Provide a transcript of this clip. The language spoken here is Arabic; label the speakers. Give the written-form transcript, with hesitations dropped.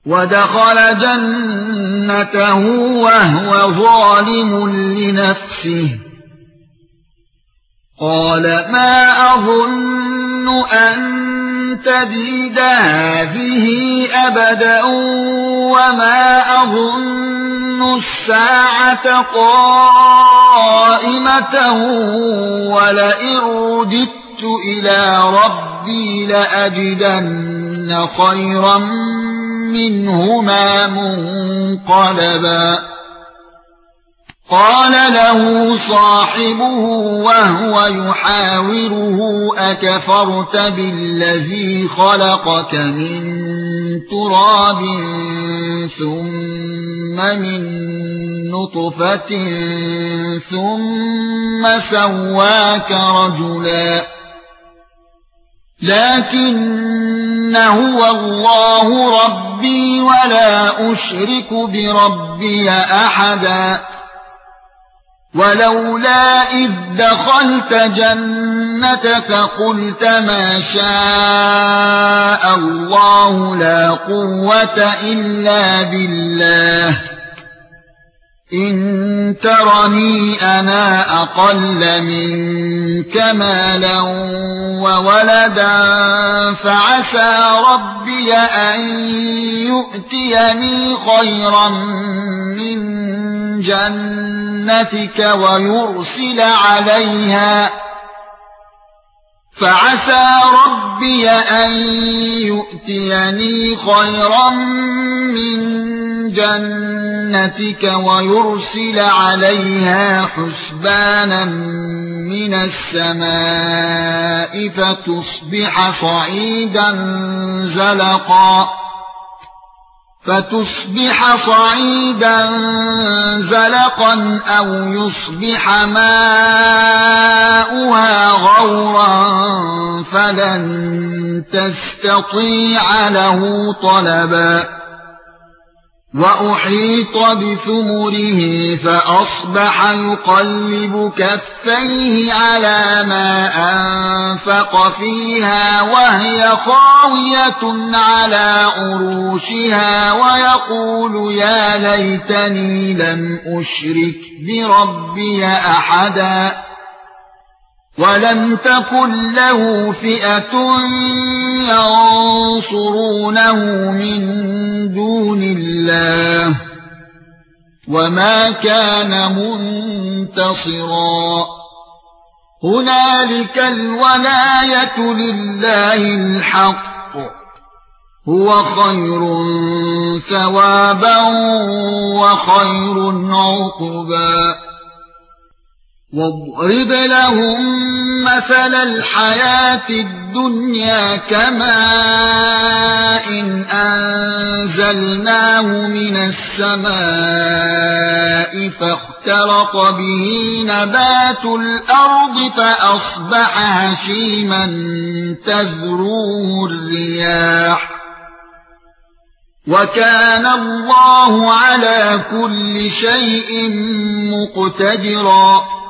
Speaker 1: ودخل جنته وهو ظالم لنفسه قال ما أظن أن تبيد هذه أبدا وما أظن الساعة قائمة ولئن رددت إلى ربي لأجدن خيرا منهما منقلبا قال له صاحبه وهو يحاوره أكفرت بالذي خلقك من تراب ثم من نطفة ثم سواك رجلا لكن هو الله ربي ولا أشرك بربي أحدا ولولا إذ دخلت جنتك قلت ما شاء الله لا قوة إلا بالله إن ترني أنا أقل منك مالا وولدا فعسى ربي أن يؤتيني خيرا من جنتك ويرسل عليها فعسى ربي أن يؤتيني خيرا من جنتك ويرسل عليها حسبانا من السماء فتصبح صعيدا زلقا أو يصبح ماؤها غورا فلن تستطيع له طلبا وأحيط بثمره فأصبح يقلب كفيه على ما أنفق فيها وهي خاوية على عروشها ويقول يا ليتني لم أشرك بربي أحدا ولم تكن له فئة ينصرونه من دون الله وما كان منتصرا هنالك الولاية لله الحق هو خير ثوابا وخير عقبا واضرب لهم مثل الحياة الدنيا كماء إن أنزلناه من السماء فاختلط به نبات الأرض فأصبح هشيما تذروه الرياح وكان الله على كل شيء مقتدرا